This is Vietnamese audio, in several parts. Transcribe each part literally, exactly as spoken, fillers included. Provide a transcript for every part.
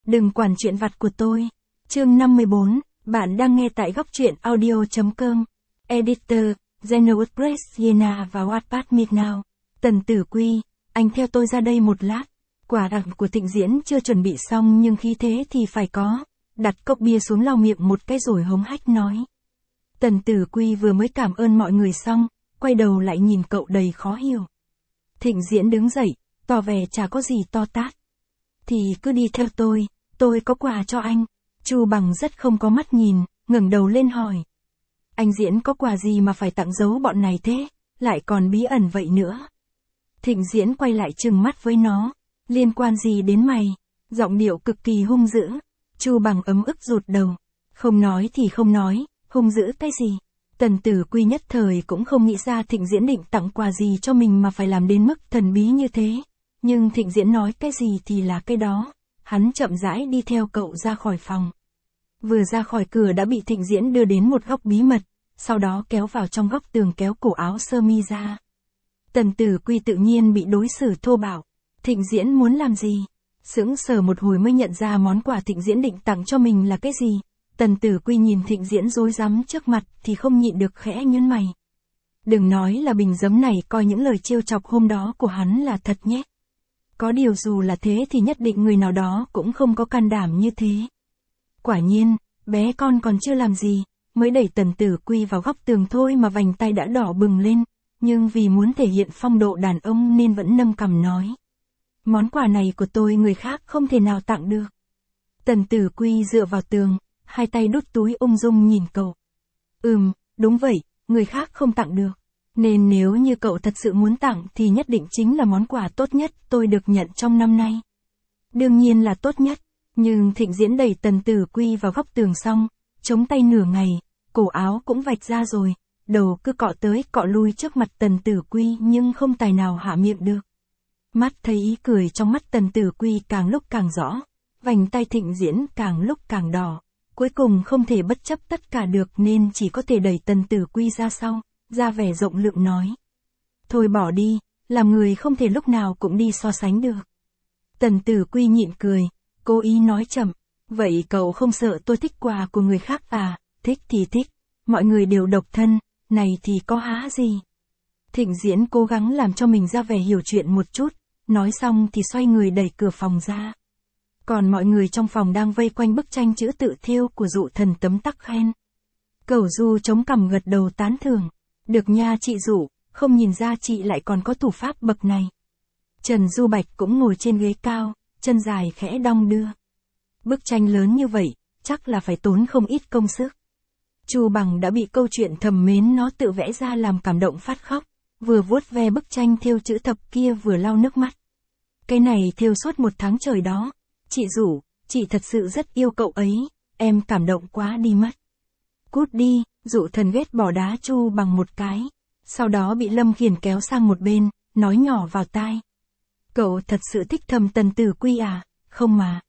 Đừng quản chuyện vặt của tôi. Chương năm mươi bốn, bạn đang nghe tại góc truyện audio chấm com. Editor, Geno Press Yena và Wattpad Midnow. Tần Tử Quy, anh theo tôi ra đây một lát. Quả đặc của Thịnh Diễn chưa chuẩn bị xong nhưng khí thế thì phải có. Đặt cốc bia xuống lau miệng một cái rồi hống hách nói. Tần Tử Quy vừa mới cảm ơn mọi người xong, quay đầu lại nhìn cậu đầy khó hiểu. Thịnh Diễn đứng dậy, tỏ vẻ chả có gì to tát. Thì cứ đi theo tôi, tôi có quà cho anh. Chu Bằng rất không có mắt nhìn, ngẩng đầu lên hỏi. Anh Diễn có quà gì mà phải tặng giấu bọn này thế, lại còn bí ẩn vậy nữa. Thịnh Diễn quay lại trừng mắt với nó, liên quan gì đến mày, giọng điệu cực kỳ hung dữ. Chu Bằng ấm ức rụt đầu, không nói thì không nói, hung dữ cái gì. Tần Tử Quy nhất thời cũng không nghĩ ra Thịnh Diễn định tặng quà gì cho mình mà phải làm đến mức thần bí như thế. Nhưng Thịnh Diễn nói cái gì thì là cái đó. Hắn chậm rãi đi theo cậu ra khỏi phòng. Vừa ra khỏi cửa đã bị Thịnh Diễn đưa đến một góc bí mật, sau đó kéo vào trong góc tường kéo cổ áo sơ mi ra. Tần Tử Quy tự nhiên bị đối xử thô bạo. Thịnh Diễn muốn làm gì? Sững sờ một hồi mới nhận ra món quà Thịnh Diễn định tặng cho mình là cái gì. Tần Tử Quy nhìn Thịnh Diễn rối rắm trước mặt thì không nhịn được khẽ nhướng mày. Đừng nói là bình giấm này coi những lời trêu chọc hôm đó của hắn là thật nhé. Có điều dù là thế thì nhất định người nào đó cũng không có can đảm như thế. Quả nhiên, bé con còn chưa làm gì, mới đẩy Tần Tử Quy vào góc tường thôi mà vành tay đã đỏ bừng lên, nhưng vì muốn thể hiện phong độ đàn ông nên vẫn nâng cằm nói. Món quà này của tôi người khác không thể nào tặng được. Tần Tử Quy dựa vào tường, hai tay đút túi ung dung nhìn cậu. Ừm, đúng vậy, người khác không tặng được. Nên nếu như cậu thật sự muốn tặng thì nhất định chính là món quà tốt nhất tôi được nhận trong năm nay. Đương nhiên là tốt nhất, nhưng Thịnh Diễn đẩy Tần Tử Quy vào góc tường xong, chống tay nửa ngày, cổ áo cũng vạch ra rồi, đầu cứ cọ tới cọ lui trước mặt Tần Tử Quy nhưng không tài nào hạ miệng được. Mắt thấy ý cười trong mắt Tần Tử Quy càng lúc càng rõ, vành tay Thịnh Diễn càng lúc càng đỏ, cuối cùng không thể bất chấp tất cả được nên chỉ có thể đẩy Tần Tử Quy ra sau, ra vẻ rộng lượng nói. Thôi bỏ đi, làm người không thể lúc nào cũng đi so sánh được. Tần Tử Quy nhịn cười, cố ý nói chậm, vậy cậu không sợ tôi thích quà của người khác à? Thích thì thích, mọi người đều độc thân, này thì có há gì. Thịnh Diễn cố gắng làm cho mình ra vẻ hiểu chuyện một chút, nói xong thì xoay người đẩy cửa phòng ra. Còn mọi người trong phòng đang vây quanh bức tranh chữ tự thêu của Dụ Thần tấm tắc khen. Cẩu Du chống cằm gật đầu tán thưởng. Được nha chị Dụ, không nhìn ra chị lại còn có thủ pháp bậc này. Trần Du Bạch cũng ngồi trên ghế cao, chân dài khẽ đong đưa. Bức tranh lớn như vậy, chắc là phải tốn không ít công sức. Chu Bằng đã bị câu chuyện thầm mến nó tự vẽ ra làm cảm động phát khóc, vừa vuốt ve bức tranh thêu chữ thập kia vừa lau nước mắt. Cái này thêu suốt một tháng trời đó. Chị Dụ, chị thật sự rất yêu cậu ấy, em cảm động quá đi mất. Cút đi, Dụ Thần ghét bỏ đá Chu Bằng một cái, sau đó bị Lâm Khiển kéo sang một bên, nói nhỏ vào tai. Cậu thật sự thích thầm Tần Tử Quy à? Không mà.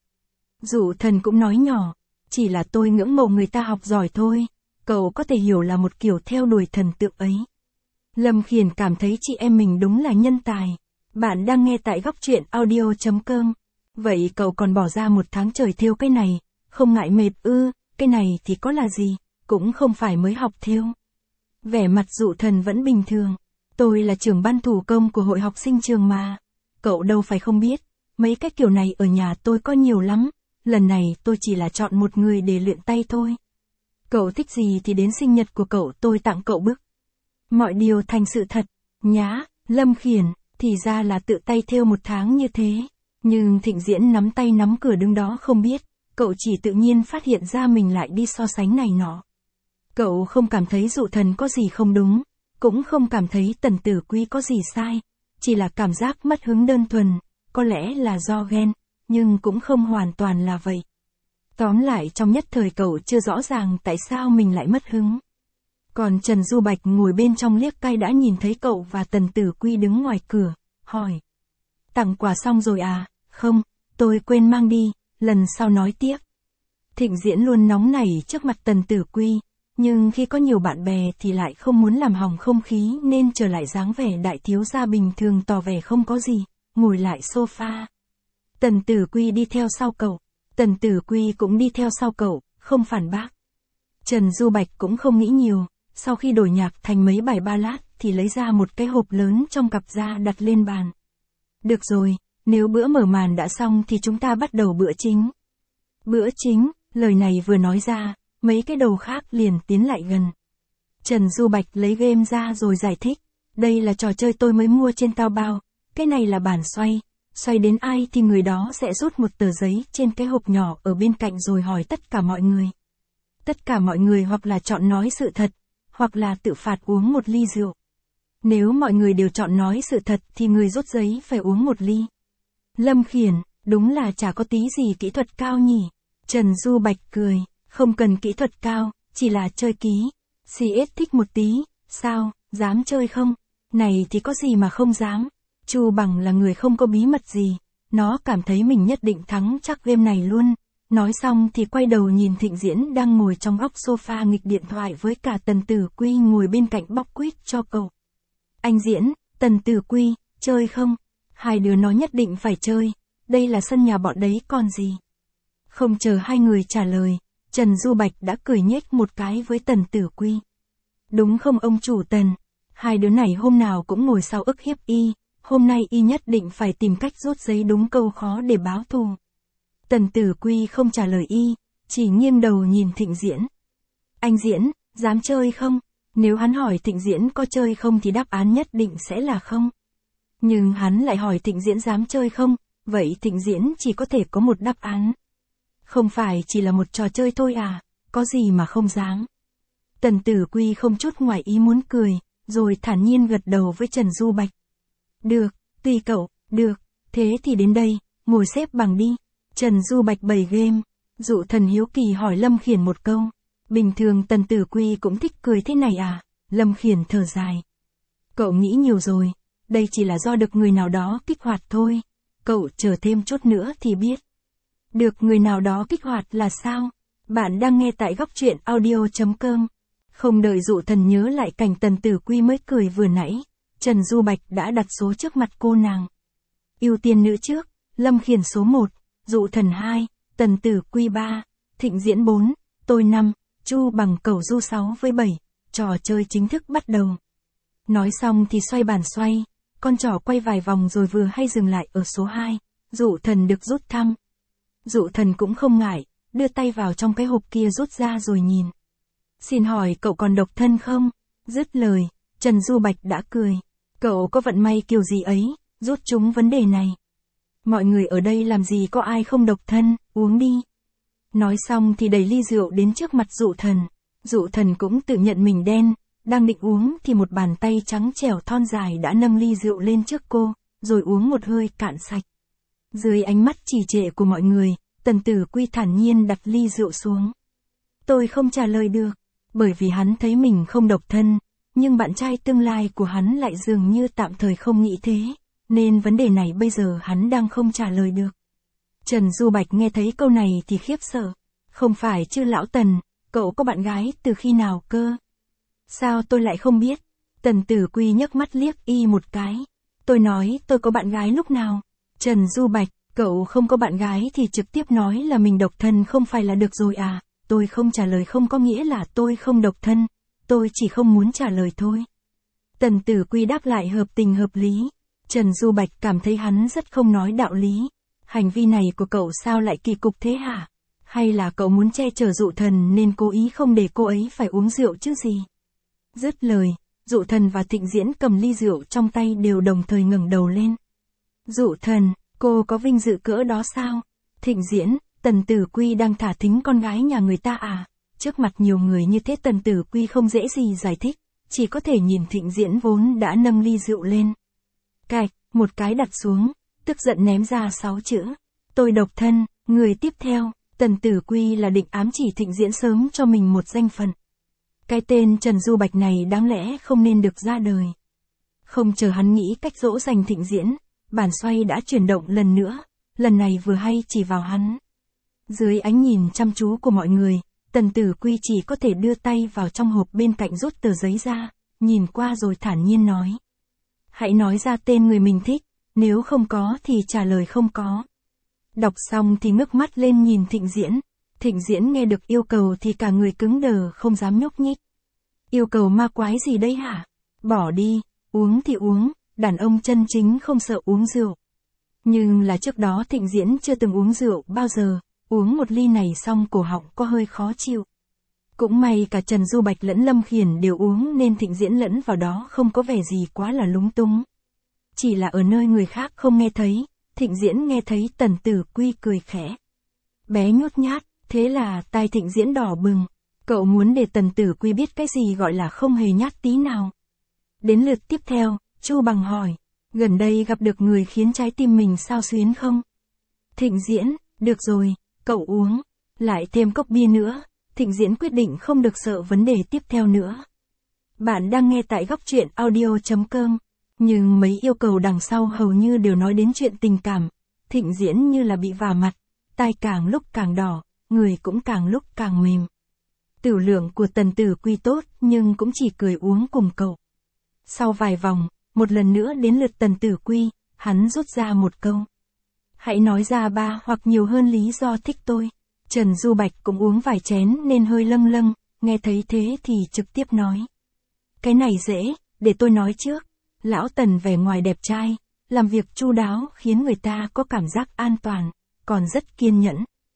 Dụ Thần cũng nói nhỏ, chỉ là tôi ngưỡng mộ người ta học giỏi thôi, cậu có thể hiểu là một kiểu theo đuổi thần tượng ấy. Lâm Khiển cảm thấy chị em mình đúng là nhân tài. Bạn đang nghe tại góc truyện audio chấm com. Vậy cậu còn bỏ ra một tháng trời thêu cái này, không ngại mệt ư? Cái này thì có là gì, cũng không phải mới học thêu. Vẻ mặt Dụ Thần vẫn bình thường. Tôi là trưởng ban thủ công của hội học sinh trường mà. Cậu đâu phải không biết, mấy cái kiểu này ở nhà tôi có nhiều lắm. Lần này tôi chỉ là chọn một người để luyện tay thôi. Cậu thích gì thì đến sinh nhật của cậu tôi tặng cậu bức. Mọi điều thành sự thật. Nhá, Lâm Khiển, thì ra là tự tay thêu một tháng như thế. Nhưng Thịnh Diễn nắm tay nắm cửa đứng đó không biết, cậu chỉ tự nhiên phát hiện ra mình lại đi so sánh này nọ. Cậu không cảm thấy Dụ Thần có gì không đúng, cũng không cảm thấy Tần Tử Quy có gì sai, chỉ là cảm giác mất hứng đơn thuần, có lẽ là do ghen, nhưng cũng không hoàn toàn là vậy. Tóm lại trong nhất thời cậu chưa rõ ràng tại sao mình lại mất hứng. Còn Trần Du Bạch ngồi bên trong liếc cay đã nhìn thấy cậu và Tần Tử Quy đứng ngoài cửa, hỏi. Tặng quà xong rồi à? Không, tôi quên mang đi, lần sau nói tiếp. Thịnh Diễn luôn nóng nảy trước mặt Tần Tử Quy, nhưng khi có nhiều bạn bè thì lại không muốn làm hỏng không khí nên trở lại dáng vẻ đại thiếu gia bình thường tỏ vẻ không có gì, ngồi lại sofa. Tần Tử Quy đi theo sau cậu, Tần Tử Quy cũng đi theo sau cậu, không phản bác. Trần Du Bạch cũng không nghĩ nhiều, sau khi đổi nhạc thành mấy bài ballad thì lấy ra một cái hộp lớn trong cặp ra đặt lên bàn. Được rồi, nếu bữa mở màn đã xong thì chúng ta bắt đầu bữa chính. Bữa chính, lời này vừa nói ra, mấy cái đầu khác liền tiến lại gần. Trần Du Bạch lấy game ra rồi giải thích, đây là trò chơi tôi mới mua trên Taobao, cái này là bàn xoay, xoay đến ai thì người đó sẽ rút một tờ giấy trên cái hộp nhỏ ở bên cạnh rồi hỏi tất cả mọi người. Tất cả mọi người hoặc là chọn nói sự thật, hoặc là tự phạt uống một ly rượu. Nếu mọi người đều chọn nói sự thật thì người rút giấy phải uống một ly. Lâm Khiển, đúng là chả có tí gì kỹ thuật cao nhỉ. Trần Du Bạch cười, không cần kỹ thuật cao, chỉ là chơi ký. xê ét thích một tí, sao, dám chơi không? Này thì có gì mà không dám. Chu Bằng là người không có bí mật gì, nó cảm thấy mình nhất định thắng chắc game này luôn. Nói xong thì quay đầu nhìn Thịnh Diễn đang ngồi trong góc sofa nghịch điện thoại với cả Tần Tử Quy ngồi bên cạnh bóc quýt cho cậu. Anh Diễn, Tần Tử Quy, chơi không? Hai đứa nó nhất định phải chơi, đây là sân nhà bọn đấy còn gì. Không chờ hai người trả lời, Trần Du Bạch đã cười nhếch một cái với Tần Tử Quy. Đúng không ông chủ Tần, hai đứa này hôm nào cũng ngồi sau ức hiếp y, hôm nay y nhất định phải tìm cách rút giấy đúng câu khó để báo thù. Tần Tử Quy không trả lời y, chỉ nghiêng đầu nhìn Thịnh Diễn. Anh Diễn, dám chơi không? Nếu hắn hỏi Thịnh Diễn có chơi không thì đáp án nhất định sẽ là không. Nhưng hắn lại hỏi Thịnh Diễn dám chơi không, vậy Thịnh Diễn chỉ có thể có một đáp án. Không phải chỉ là một trò chơi thôi à, có gì mà không dám. Tần Tử Quy không chút ngoài ý muốn cười, rồi thản nhiên gật đầu với Trần Du Bạch. Được, tùy cậu, được, thế thì đến đây, ngồi xếp bằng đi. Trần Du Bạch bày game, Dụ Thần hiếu kỳ hỏi Lâm Khiển một câu. Bình thường Tần Tử Quy cũng thích cười thế này à? Lâm Khiển thở dài. Cậu nghĩ nhiều rồi, đây chỉ là do được người nào đó kích hoạt thôi. Cậu chờ thêm chút nữa thì biết. Được người nào đó kích hoạt là sao? Bạn đang nghe tại góc truyện audio chấm com. Không đợi Dụ Thần nhớ lại cảnh Tần Tử Quy mới cười vừa nãy, Trần Du Bạch đã đặt số trước mặt cô nàng. Ưu tiên nữ trước, Lâm Khiển số một, Dụ Thần hai, Tần Tử Quy ba, Thịnh Diễn bốn, tôi năm, Chu Bằng Cẩu Du sáu với bảy, trò chơi chính thức bắt đầu. Nói xong thì xoay bàn xoay, con trỏ quay vài vòng rồi vừa hay dừng lại ở số hai, Dụ Thần được rút thăm. Dụ Thần cũng không ngại, đưa tay vào trong cái hộp kia rút ra rồi nhìn. Xin hỏi cậu còn độc thân không? Dứt lời, Trần Du Bạch đã cười. Cậu có vận may kiểu gì ấy, rút trúng vấn đề này. Mọi người ở đây làm gì có ai không độc thân, uống đi. Nói xong thì đẩy ly rượu đến trước mặt Dụ Thần. Dụ Thần cũng tự nhận mình đen, đang định uống thì một bàn tay trắng trẻo thon dài đã nâng ly rượu lên trước cô, rồi uống một hơi cạn sạch. Dưới ánh mắt trì trệ của mọi người, Tần Tử Quy thản nhiên đặt ly rượu xuống. Tôi không trả lời được, bởi vì hắn thấy mình không độc thân, nhưng bạn trai tương lai của hắn lại dường như tạm thời không nghĩ thế, nên vấn đề này bây giờ hắn đang không trả lời được. Trần Du Bạch nghe thấy câu này thì khiếp sợ. Không phải chứ lão Tần, cậu có bạn gái từ khi nào cơ? Sao tôi lại không biết? Tần Tử Quy nhấc mắt liếc y một cái. Tôi nói tôi có bạn gái lúc nào? Trần Du Bạch, cậu không có bạn gái thì trực tiếp nói là mình độc thân không phải là được rồi à? Tôi không trả lời không có nghĩa là tôi không độc thân, tôi chỉ không muốn trả lời thôi. Tần Tử Quy đáp lại hợp tình hợp lý. Trần Du Bạch cảm thấy hắn rất không nói đạo lý. Hành vi này của cậu sao lại kỳ cục thế hả? Hay là cậu muốn che chở Dụ Thần nên cố ý không để cô ấy phải uống rượu chứ gì? Dứt lời, Dụ Thần và Thịnh Diễn cầm ly rượu trong tay đều đồng thời ngẩng đầu lên. Dụ Thần, cô có vinh dự cỡ đó sao? Thịnh Diễn, Tần Tử Quy đang thả thính con gái nhà người ta à? Trước mặt nhiều người như thế Tần Tử Quy không dễ gì giải thích, chỉ có thể nhìn Thịnh Diễn vốn đã nâng ly rượu lên. Cạch, một cái đặt xuống, tức giận ném ra sáu chữ. Tôi độc thân, người tiếp theo, Tần Tử Quy là định ám chỉ Thịnh Diễn sớm cho mình một danh phận. Cái tên Trần Du Bạch này đáng lẽ không nên được ra đời. Không chờ hắn nghĩ cách dỗ dành Thịnh Diễn, bàn xoay đã chuyển động lần nữa, lần này vừa hay chỉ vào hắn. Dưới ánh nhìn chăm chú của mọi người, Tần Tử Quy chỉ có thể đưa tay vào trong hộp bên cạnh rút tờ giấy ra, nhìn qua rồi thản nhiên nói. Hãy nói ra tên người mình thích, nếu không có thì trả lời không có. Đọc xong thì ngước mắt lên nhìn Thịnh Diễn. Thịnh Diễn nghe được yêu cầu thì cả người cứng đờ không dám nhúc nhích. Yêu cầu ma quái gì đây hả? Bỏ đi, uống thì uống, đàn ông chân chính không sợ uống rượu. Nhưng là trước đó Thịnh Diễn chưa từng uống rượu bao giờ, uống một ly này xong cổ họng có hơi khó chịu. Cũng may cả Trần Du Bạch lẫn Lâm Khiển đều uống nên Thịnh Diễn lẫn vào đó không có vẻ gì quá là lúng túng. Chỉ là ở nơi người khác không nghe thấy, Thịnh Diễn nghe thấy Tần Tử Quy cười khẽ. Bé nhút nhát, thế là tai Thịnh Diễn đỏ bừng. Cậu muốn để Tần Tử Quy biết cái gì gọi là không hề nhát tí nào. Đến lượt tiếp theo, Chu Bằng hỏi, gần đây gặp được người khiến trái tim mình xao xuyến không? Thịnh Diễn, được rồi, cậu uống, lại thêm cốc bia nữa. Thịnh Diễn quyết định không được sợ vấn đề tiếp theo nữa. Bạn đang nghe tại góc truyện audio chấm com, nhưng mấy yêu cầu đằng sau hầu như đều nói đến chuyện tình cảm. Thịnh Diễn như là bị vả mặt, tai càng lúc càng đỏ, người cũng càng lúc càng mềm. Tiểu lượng của Tần Tử Quy tốt nhưng cũng chỉ cười uống cùng cậu. Sau vài vòng, một lần nữa đến lượt Tần Tử Quy, hắn rút ra một câu. Hãy nói ra ba hoặc nhiều hơn lý do thích tôi. Trần Du Bạch cũng uống vài chén nên hơi lâng lâng, nghe thấy thế thì trực tiếp nói. Cái này dễ, để tôi nói trước. Lão Tần vẻ ngoài đẹp trai, làm việc chu đáo khiến người ta có cảm giác an toàn, còn rất kiên nhẫn.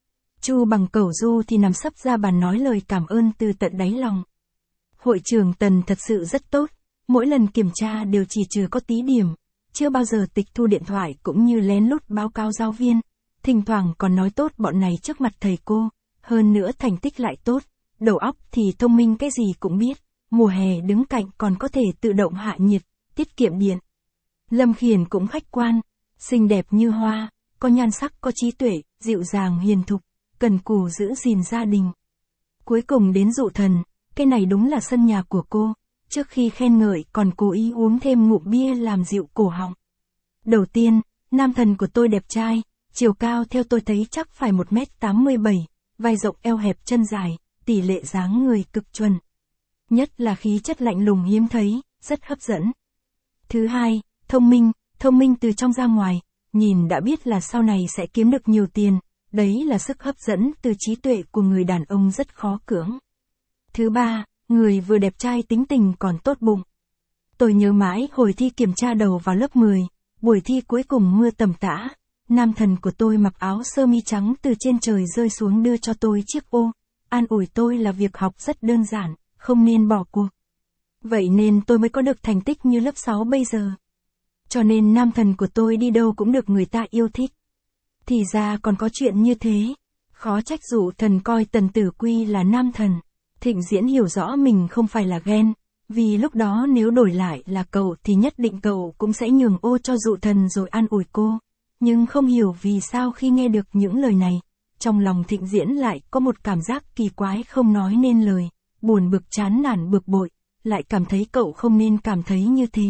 Chu Bằng Cẩu Du thì nằm sấp ra bàn nói lời cảm ơn từ tận đáy lòng. Hội trưởng Tần thật sự rất tốt, mỗi lần kiểm tra đều chỉ trừ có tí điểm, chưa bao giờ tịch thu điện thoại cũng như lén lút báo cáo giáo viên, thỉnh thoảng còn nói tốt bọn này trước mặt thầy cô, hơn nữa thành tích lại tốt, đầu óc thì thông minh cái gì cũng biết, mùa hè đứng cạnh còn có thể tự động hạ nhiệt, tiết kiệm điện. Lâm Khiển cũng khách quan, xinh đẹp như hoa, có nhan sắc có trí tuệ, dịu dàng hiền thục, cần cù giữ gìn gia đình. Cuối cùng đến Dụ Thần, cái này đúng là sân nhà của cô, trước khi khen ngợi còn cố ý uống thêm ngụm bia làm dịu cổ họng. Đầu tiên, nam thần của tôi đẹp trai, chiều cao theo tôi thấy chắc phải một mét tám mươi bảy, vai rộng eo hẹp chân dài, tỷ lệ dáng người cực chuẩn. Nhất là khí chất lạnh lùng hiếm thấy, rất hấp dẫn. Thứ hai, thông minh, thông minh từ trong ra ngoài, nhìn đã biết là sau này sẽ kiếm được nhiều tiền, đấy là sức hấp dẫn từ trí tuệ của người đàn ông rất khó cưỡng. Thứ ba, người vừa đẹp trai tính tình còn tốt bụng. Tôi nhớ mãi hồi thi kiểm tra đầu vào lớp mười, buổi thi cuối cùng mưa tầm tã, nam thần của tôi mặc áo sơ mi trắng từ trên trời rơi xuống đưa cho tôi chiếc ô, an ủi tôi là việc học rất đơn giản, không nên bỏ cuộc. Vậy nên tôi mới có được thành tích như lớp sáu bây giờ. Cho nên nam thần của tôi đi đâu cũng được người ta yêu thích. Thì ra còn có chuyện như thế. Khó trách Dụ Thần coi Tần Tử Quy là nam thần. Thịnh Diễn hiểu rõ mình không phải là ghen, vì lúc đó nếu đổi lại là cậu thì nhất định cậu cũng sẽ nhường ô cho Dụ Thần rồi an ủi cô. Nhưng không hiểu vì sao khi nghe được những lời này, trong lòng Thịnh Diễn lại có một cảm giác kỳ quái không nói nên lời, buồn bực chán nản bực bội, lại cảm thấy cậu không nên cảm thấy như thế.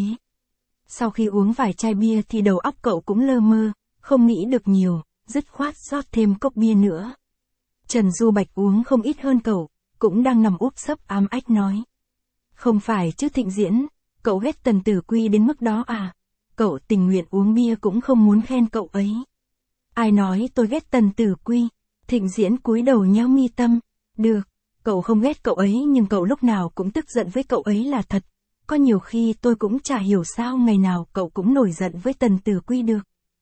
Sau khi uống vài chai bia thì đầu óc cậu cũng lơ mơ, không nghĩ được nhiều, dứt khoát rót thêm cốc bia nữa. Trần Du Bạch uống không ít hơn cậu, cũng đang nằm úp sấp ám ách nói. Không phải chứ Thịnh Diễn, cậu ghét Tần Tử Quy đến mức đó à? Cậu tình nguyện uống bia cũng không muốn khen cậu ấy. Ai nói tôi ghét Tần Tử Quy? Thịnh Diễn cúi đầu nheo mi tâm. Được, cậu không ghét cậu ấy nhưng cậu lúc nào cũng tức giận với cậu ấy là thật. Có nhiều khi tôi cũng chả hiểu sao ngày nào cậu cũng nổi giận với Tần Tử Quy được.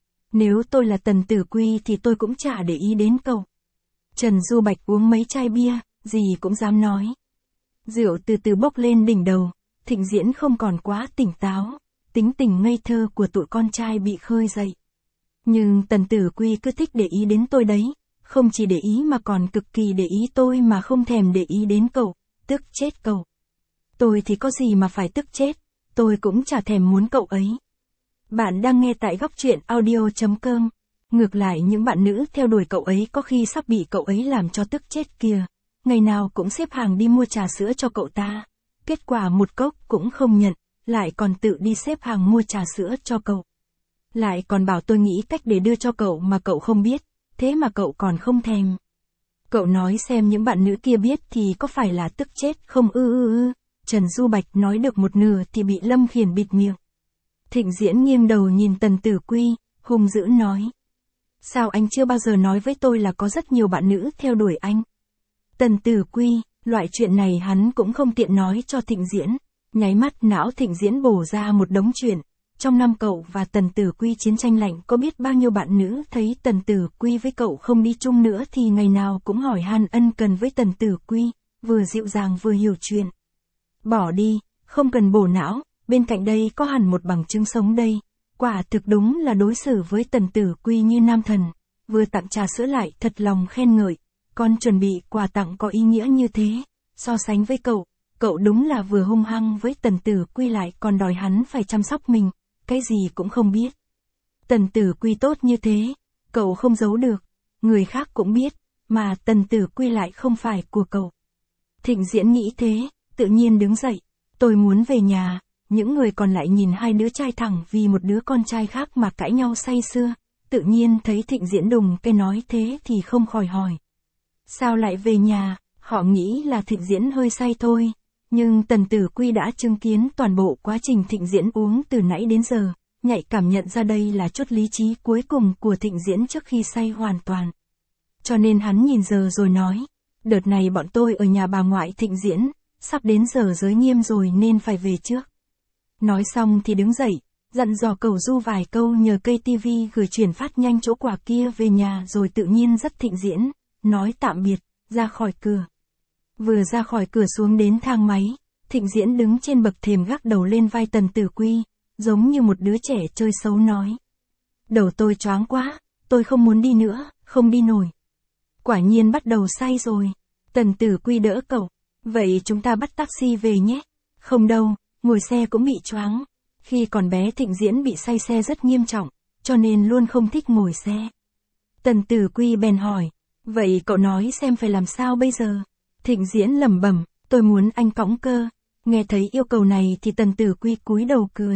Nếu tôi là Tần Tử Quy thì tôi cũng chả để ý đến cậu. Trần Du Bạch uống mấy chai bia, gì cũng dám nói. Rượu từ từ bốc lên đỉnh đầu, Thịnh Diễn không còn quá tỉnh táo, tính tình ngây thơ của tụi con trai bị khơi dậy. Nhưng Tần Tử Quy cứ thích để ý đến tôi đấy, không chỉ để ý mà còn cực kỳ để ý tôi mà không thèm để ý đến cậu, tức chết cậu. Tôi thì có gì mà phải tức chết, tôi cũng chả thèm muốn cậu ấy. Bạn đang nghe tại góc truyện audio chấm com. Ngược lại những bạn nữ theo đuổi cậu ấy có khi sắp bị cậu ấy làm cho tức chết kìa. Ngày nào cũng xếp hàng đi mua trà sữa cho cậu ta. Kết quả một cốc cũng không nhận, lại còn tự đi xếp hàng mua trà sữa cho cậu. Lại còn bảo tôi nghĩ cách để đưa cho cậu mà cậu không biết, thế mà cậu còn không thèm. Cậu nói xem những bạn nữ kia biết thì có phải là tức chết không ư ư ư. Trần Du Bạch nói được một nửa thì bị Lâm Khiển bịt miệng. Thịnh Diễn nghiêng đầu nhìn Tần Tử Quy, hung dữ nói. Sao anh chưa bao giờ nói với tôi là có rất nhiều bạn nữ theo đuổi anh? Tần Tử Quy, loại chuyện này hắn cũng không tiện nói cho Thịnh Diễn. Nháy mắt não Thịnh Diễn bổ ra một đống chuyện. Trong năm cậu và Tần Tử Quy chiến tranh lạnh có biết bao nhiêu bạn nữ thấy Tần Tử Quy với cậu không đi chung nữa thì ngày nào cũng hỏi han ân cần với Tần Tử Quy, vừa dịu dàng vừa hiểu chuyện. Bỏ đi, không cần bổ não, bên cạnh đây có hẳn một bằng chứng sống đây. Quả thực đúng là đối xử với Tần Tử Quy như nam thần, vừa tặng trà sữa lại thật lòng khen ngợi, còn chuẩn bị quà tặng có ý nghĩa như thế. So sánh với cậu, cậu đúng là vừa hung hăng với Tần Tử Quy lại còn đòi hắn phải chăm sóc mình, cái gì cũng không biết. Tần Tử Quy tốt như thế, cậu không giấu được, người khác cũng biết, mà Tần Tử Quy lại không phải của cậu. Thịnh Diễn nghĩ thế, tự nhiên đứng dậy, tôi muốn về nhà. Những người còn lại nhìn hai đứa trai thẳng vì một đứa con trai khác mà cãi nhau say sưa, tự nhiên thấy Thịnh Diễn đùng cái nói thế thì không khỏi hỏi. Sao lại về nhà? Họ nghĩ là Thịnh Diễn hơi say thôi, nhưng Tần Tử Quy đã chứng kiến toàn bộ quá trình Thịnh Diễn uống từ nãy đến giờ, nhạy cảm nhận ra đây là chút lý trí cuối cùng của Thịnh Diễn trước khi say hoàn toàn. Cho nên hắn nhìn giờ rồi nói, đợt này bọn tôi ở nhà bà ngoại Thịnh Diễn, sắp đến giờ giới nghiêm rồi nên phải về trước. Nói xong thì đứng dậy, dặn dò Cẩu Du vài câu nhờ cây tivi gửi chuyển phát nhanh chỗ quà kia về nhà rồi tự nhiên dắt Thịnh Diễn, nói tạm biệt, ra khỏi cửa. Vừa ra khỏi cửa xuống đến thang máy, Thịnh Diễn đứng trên bậc thềm gác đầu lên vai Tần Tử Quy, giống như một đứa trẻ chơi xấu nói. Đầu tôi choáng quá, tôi không muốn đi nữa, không đi nổi. Quả nhiên bắt đầu say rồi. Tần Tử Quy đỡ cậu, vậy chúng ta bắt taxi về nhé. Không đâu. Ngồi xe cũng bị choáng. Khi còn bé Thịnh Diễn bị say xe rất nghiêm trọng, cho nên luôn không thích ngồi xe. Tần Tử Quy bèn hỏi, vậy cậu nói xem phải làm sao bây giờ? Thịnh Diễn lẩm bẩm, tôi muốn anh cõng cơ. Nghe thấy yêu cầu này thì Tần Tử Quy cúi đầu cười.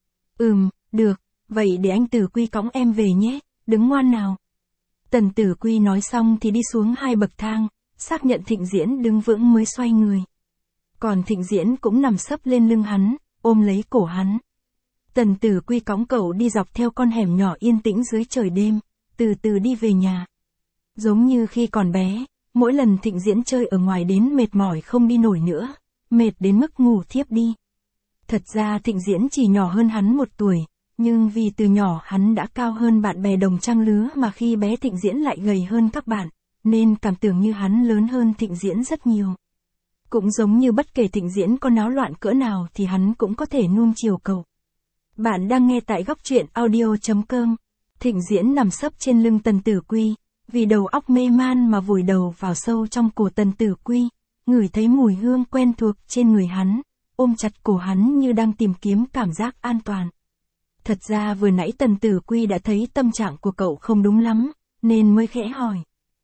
Ừm, được, vậy để anh Tử Quy cõng em về nhé, đứng ngoan nào. Tần Tử Quy nói xong thì đi xuống hai bậc thang, xác nhận Thịnh Diễn đứng vững mới xoay người. Còn Thịnh Diễn cũng nằm sấp lên lưng hắn, ôm lấy cổ hắn. Tần Tử Quy cõng cậu đi dọc theo con hẻm nhỏ yên tĩnh dưới trời đêm, từ từ đi về nhà. Giống như khi còn bé, mỗi lần Thịnh Diễn chơi ở ngoài đến mệt mỏi không đi nổi nữa, mệt đến mức ngủ thiếp đi. Thật ra Thịnh Diễn chỉ nhỏ hơn hắn một tuổi, nhưng vì từ nhỏ hắn đã cao hơn bạn bè đồng trang lứa mà khi bé Thịnh Diễn lại gầy hơn các bạn, nên cảm tưởng như hắn lớn hơn Thịnh Diễn rất nhiều. Cũng giống như bất kể Thịnh Diễn có náo loạn cỡ nào thì hắn cũng có thể nuông chiều cậu. Bạn đang nghe tại góc truyện audio chấm com. Thịnh Diễn nằm sấp trên lưng Tần Tử Quy, vì đầu óc mê man mà vùi đầu vào sâu trong cổ Tần Tử Quy, ngửi thấy mùi hương quen thuộc trên người hắn, ôm chặt cổ hắn như đang tìm kiếm cảm giác an toàn. Thật ra vừa nãy Tần Tử Quy đã thấy tâm trạng của cậu không đúng lắm, nên mới khẽ hỏi.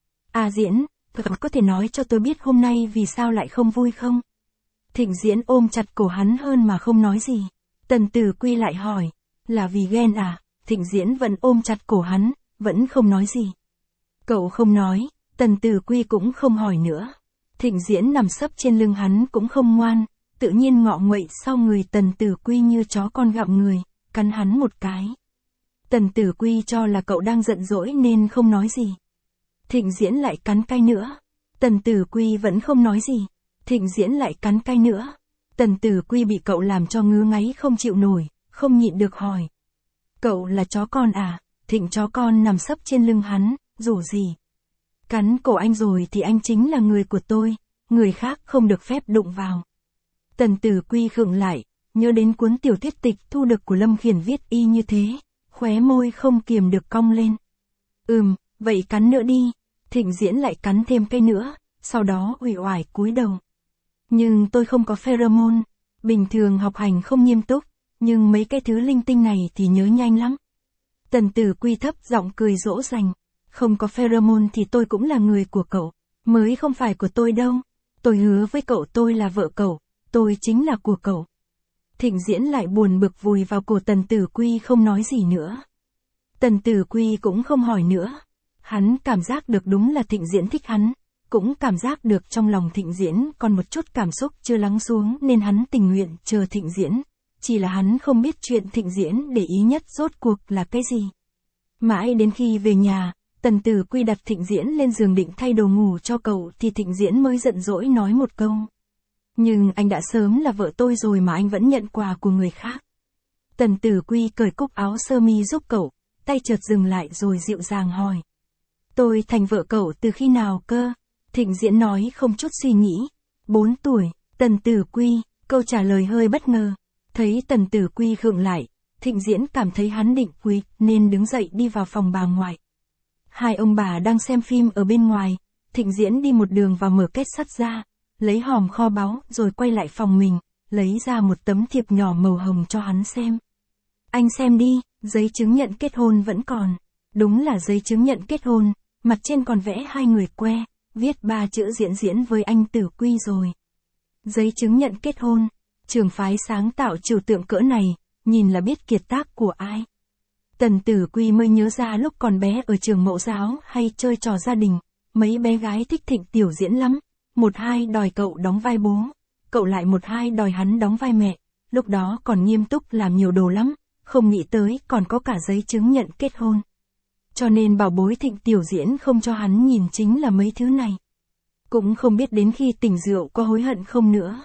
À Diễn, thật có thể nói cho tôi biết hôm nay vì sao lại không vui không? Thịnh Diễn ôm chặt cổ hắn hơn mà không nói gì. Tần Tử Quy lại hỏi, là vì ghen à? Thịnh Diễn vẫn ôm chặt cổ hắn, vẫn không nói gì. Cậu không nói, Tần Tử Quy cũng không hỏi nữa. Thịnh Diễn nằm sấp trên lưng hắn cũng không ngoan, tự nhiên ngọ nguậy sau người Tần Tử Quy như chó con gặm người, cắn hắn một cái. Tần Tử Quy cho là cậu đang giận dỗi nên không nói gì. Thịnh Diễn lại cắn cay nữa. Tần Tử Quy vẫn không nói gì. Thịnh Diễn lại cắn cay nữa. Tần Tử Quy bị cậu làm cho ngứa ngáy không chịu nổi, không nhịn được hỏi. Cậu là chó con à? Thịnh chó con nằm sấp trên lưng hắn, rủ gì? Cắn cổ anh rồi thì anh chính là người của tôi, người khác không được phép đụng vào. Tần Tử Quy khựng lại, nhớ đến cuốn tiểu thuyết tịch thu được của Lâm Khiển viết y như thế, khóe môi không kiềm được cong lên. Ừm, vậy cắn nữa đi. Thịnh Diễn lại cắn thêm cây nữa, sau đó uể oải cúi đầu. Nhưng tôi không có pheromone, bình thường học hành không nghiêm túc, nhưng mấy cái thứ linh tinh này thì nhớ nhanh lắm. Tần Tử Quy thấp giọng cười dỗ dành, không có pheromone thì tôi cũng là người của cậu, mới không phải của tôi đâu. Tôi hứa với cậu tôi là vợ cậu, tôi chính là của cậu. Thịnh Diễn lại buồn bực vùi vào cổ Tần Tử Quy không nói gì nữa. Tần Tử Quy cũng không hỏi nữa. Hắn cảm giác được đúng là Thịnh Diễn thích hắn, cũng cảm giác được trong lòng Thịnh Diễn còn một chút cảm xúc chưa lắng xuống nên hắn tình nguyện chờ Thịnh Diễn. Chỉ là hắn không biết chuyện Thịnh Diễn để ý nhất rốt cuộc là cái gì. Mãi đến khi về nhà, Tần Tử Quy đặt Thịnh Diễn lên giường định thay đồ ngủ cho cậu thì Thịnh Diễn mới giận dỗi nói một câu. Nhưng anh đã sớm là vợ tôi rồi mà anh vẫn nhận quà của người khác. Tần Tử Quy cởi cúc áo sơ mi giúp cậu, tay chợt dừng lại rồi dịu dàng hỏi. Tôi thành vợ cậu từ khi nào cơ? Thịnh Diễn nói không chút suy nghĩ. Bốn tuổi, Tần Tử Quy, câu trả lời hơi bất ngờ. Thấy Tần Tử Quy khựng lại, Thịnh Diễn cảm thấy hắn định quỵt nên đứng dậy đi vào phòng bà ngoại. Hai ông bà đang xem phim ở bên ngoài, Thịnh Diễn đi một đường vào mở két sắt ra, lấy hòm kho báu rồi quay lại phòng mình, lấy ra một tấm thiệp nhỏ màu hồng cho hắn xem. Anh xem đi, giấy chứng nhận kết hôn vẫn còn. Đúng là giấy chứng nhận kết hôn, mặt trên còn vẽ hai người que, viết ba chữ Diễn Diễn với anh Tử Quy rồi. Giấy chứng nhận kết hôn, trường phái sáng tạo trừu tượng cỡ này, nhìn là biết kiệt tác của ai. Tần Tử Quy mới nhớ ra lúc còn bé ở trường mẫu giáo hay chơi trò gia đình, mấy bé gái thích Thịnh Tiểu Diễn lắm, một hai đòi cậu đóng vai bố, cậu lại một hai đòi hắn đóng vai mẹ, lúc đó còn nghiêm túc làm nhiều đồ lắm, không nghĩ tới còn có cả giấy chứng nhận kết hôn. Cho nên bảo bối Thịnh Tiểu Diễn không cho hắn nhìn chính là mấy thứ này. Cũng không biết đến khi tỉnh rượu có hối hận không nữa.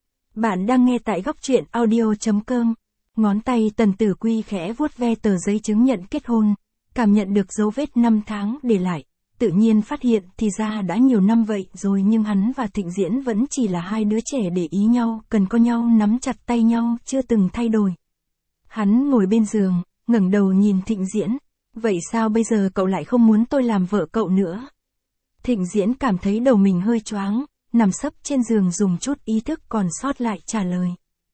Bạn đang nghe tại góc truyện audio chấm com. Ngón tay Tần Tử Quy khẽ vuốt ve tờ giấy chứng nhận kết hôn, cảm nhận được dấu vết năm tháng để lại, tự nhiên phát hiện thì ra đã nhiều năm vậy rồi nhưng hắn và Thịnh Diễn vẫn chỉ là hai đứa trẻ để ý nhau, cần có nhau nắm chặt tay nhau, chưa từng thay đổi. Hắn ngồi bên giường, ngẩng đầu nhìn Thịnh Diễn, vậy sao bây giờ cậu lại không muốn tôi làm vợ cậu nữa? Thịnh Diễn cảm thấy đầu mình hơi choáng, nằm sấp trên giường dùng chút ý thức còn sót lại trả lời.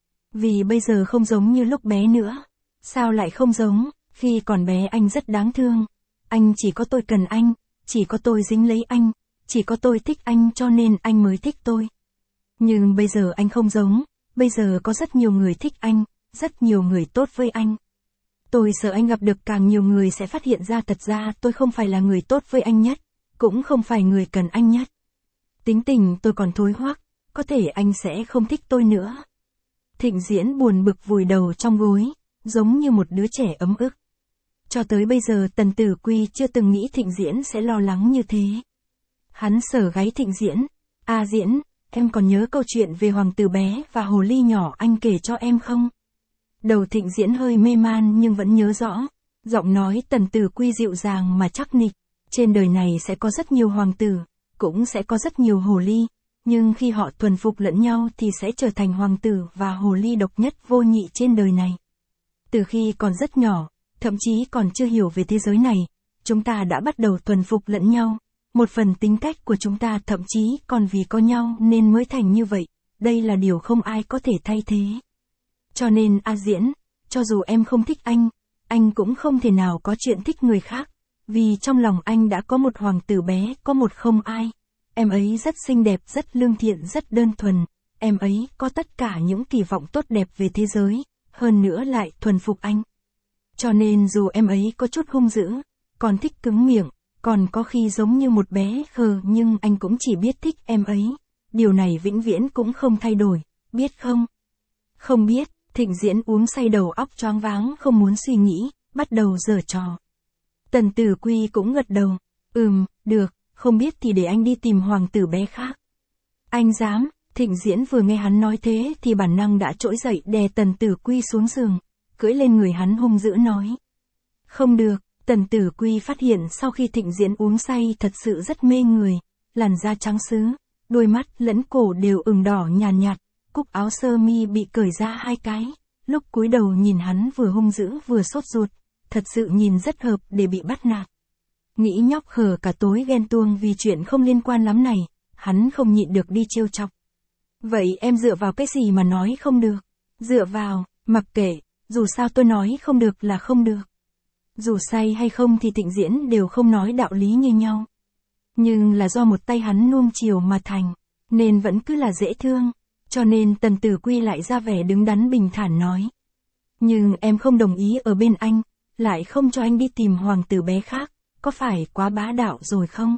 Vì bây giờ không giống như lúc bé nữa. Sao lại không giống, khi còn bé anh rất đáng thương. Anh chỉ có tôi cần anh, chỉ có tôi dính lấy anh, chỉ có tôi thích anh cho nên anh mới thích tôi. Nhưng bây giờ anh không giống, bây giờ có rất nhiều người thích anh, rất nhiều người tốt với anh. Tôi sợ anh gặp được càng nhiều người sẽ phát hiện ra thật ra tôi không phải là người tốt với anh nhất, cũng không phải người cần anh nhất. Tính tình tôi còn thối hoắc, có thể anh sẽ không thích tôi nữa. Thịnh Diễn buồn bực vùi đầu trong gối, giống như một đứa trẻ ấm ức. Cho tới bây giờ Tần Tử Quy chưa từng nghĩ Thịnh Diễn sẽ lo lắng như thế. Hắn sờ gáy Thịnh Diễn, "A Diễn, em còn nhớ câu chuyện về hoàng tử bé và hồ ly nhỏ anh kể cho em không?" Đầu Thịnh Diễn hơi mê man nhưng vẫn nhớ rõ, giọng nói Tần Tử Quy dịu dàng mà chắc nịch, trên đời này sẽ có rất nhiều hoàng tử, cũng sẽ có rất nhiều hồ ly. Nhưng khi họ thuần phục lẫn nhau thì sẽ trở thành hoàng tử và hồ ly độc nhất vô nhị trên đời này. Từ khi còn rất nhỏ, thậm chí còn chưa hiểu về thế giới này, chúng ta đã bắt đầu thuần phục lẫn nhau. Một phần tính cách của chúng ta thậm chí còn vì có nhau nên mới thành như vậy. Đây là điều không ai có thể thay thế. Cho nên A Diễn, cho dù em không thích anh, anh cũng không thể nào có chuyện thích người khác. Vì trong lòng anh đã có một hoàng tử bé, có một không ai. Em ấy rất xinh đẹp, rất lương thiện, rất đơn thuần. Em ấy có tất cả những kỳ vọng tốt đẹp về thế giới, hơn nữa lại thuần phục anh. Cho nên dù em ấy có chút hung dữ, còn thích cứng miệng, còn có khi giống như một bé khờ nhưng anh cũng chỉ biết thích em ấy. Điều này vĩnh viễn cũng không thay đổi, biết không? Không biết, Thịnh Diễn uống say đầu óc choáng váng không muốn suy nghĩ, bắt đầu giở trò. Tần Tử Quy cũng gật đầu, ừm, được. Không biết thì để anh đi tìm hoàng tử bé khác. Anh dám, Thịnh Diễn vừa nghe hắn nói thế thì bản năng đã trỗi dậy đè Tần Tử Quy xuống giường, cưỡi lên người hắn hung dữ nói. Không được, Tần Tử Quy phát hiện sau khi Thịnh Diễn uống say thật sự rất mê người, làn da trắng sứ, đôi mắt lẫn cổ đều ửng đỏ nhàn nhạt, nhạt, cúc áo sơ mi bị cởi ra hai cái, lúc cúi đầu nhìn hắn vừa hung dữ vừa sốt ruột, thật sự nhìn rất hợp để bị bắt nạt. Nghĩ nhóc hờ cả tối ghen tuông vì chuyện không liên quan lắm này, hắn không nhịn được đi trêu chọc. Vậy em dựa vào cái gì mà nói không được? Dựa vào, mặc kệ, dù sao tôi nói không được là không được. Dù say hay không thì Thịnh Diễn đều không nói đạo lý như nhau. Nhưng là do một tay hắn nuông chiều mà thành, nên vẫn cứ là dễ thương, cho nên Tần Tử Quy lại ra vẻ đứng đắn bình thản nói. Nhưng em không đồng ý ở bên anh, lại không cho anh đi tìm hoàng tử bé khác. Có phải quá bá đạo rồi không?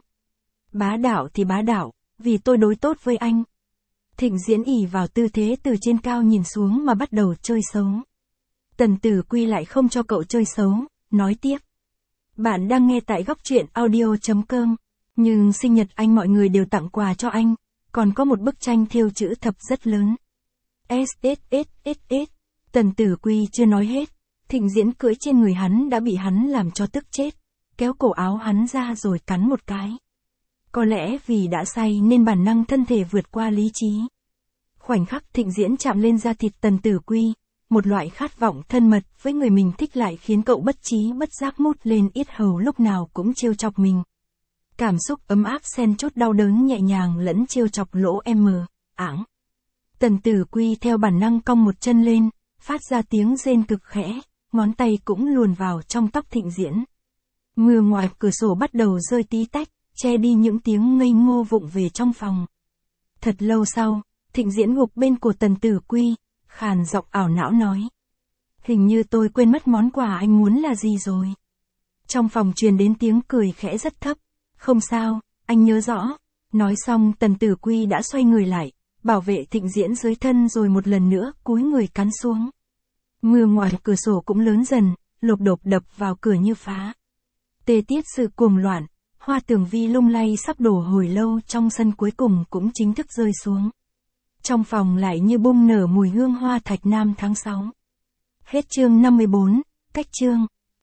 Bá đạo thì bá đạo, vì tôi đối tốt với anh. Thịnh Diễn ỉ vào tư thế từ trên cao nhìn xuống mà bắt đầu chơi xấu. Tần Tử Quy lại không cho cậu chơi xấu, nói tiếp. Bạn đang nghe tại góc truyện audio.com. Nhưng sinh nhật anh mọi người đều tặng quà cho anh, còn có một bức tranh thêu chữ thập rất lớn. ét ét ét ét ét. Tần Tử Quy chưa nói hết. Thịnh Diễn cưỡi trên người hắn đã bị hắn làm cho tức chết, kéo cổ áo hắn ra rồi cắn một cái. Có lẽ vì đã say nên bản năng thân thể vượt qua lý trí. Khoảnh khắc Thịnh Diễn chạm lên da thịt Tần Tử Quy, một loại khát vọng thân mật với người mình thích lại khiến cậu bất trí bất giác mút lên yết hầu, lúc nào cũng trêu chọc mình. Cảm xúc ấm áp xen chốt đau đớn nhẹ nhàng lẫn trêu chọc lỗ em mờ, ảng. Tần Tử Quy theo bản năng cong một chân lên, phát ra tiếng rên cực khẽ, ngón tay cũng luồn vào trong tóc Thịnh Diễn. Mưa ngoài cửa sổ bắt đầu rơi tí tách, che đi những tiếng ngây ngô vụng về trong phòng. Thật lâu sau, Thịnh Diễn gục bên của Tần Tử Quy, khàn giọng ảo não nói. Hình như tôi quên mất món quà anh muốn là gì rồi. Trong phòng truyền đến tiếng cười khẽ rất thấp. Không sao, anh nhớ rõ. Nói xong Tần Tử Quy đã xoay người lại, bảo vệ Thịnh Diễn dưới thân rồi một lần nữa cúi người cắn xuống. Mưa ngoài cửa sổ cũng lớn dần, lộp độp đập vào cửa như phá. Tê tiết sự cuồng loạn, hoa tường vi lung lay sắp đổ hồi lâu trong sân cuối cùng cũng chính thức rơi xuống. Trong phòng lại như bung nở mùi hương hoa thạch nam tháng sáu. Hết chương năm mươi bốn, cách chương.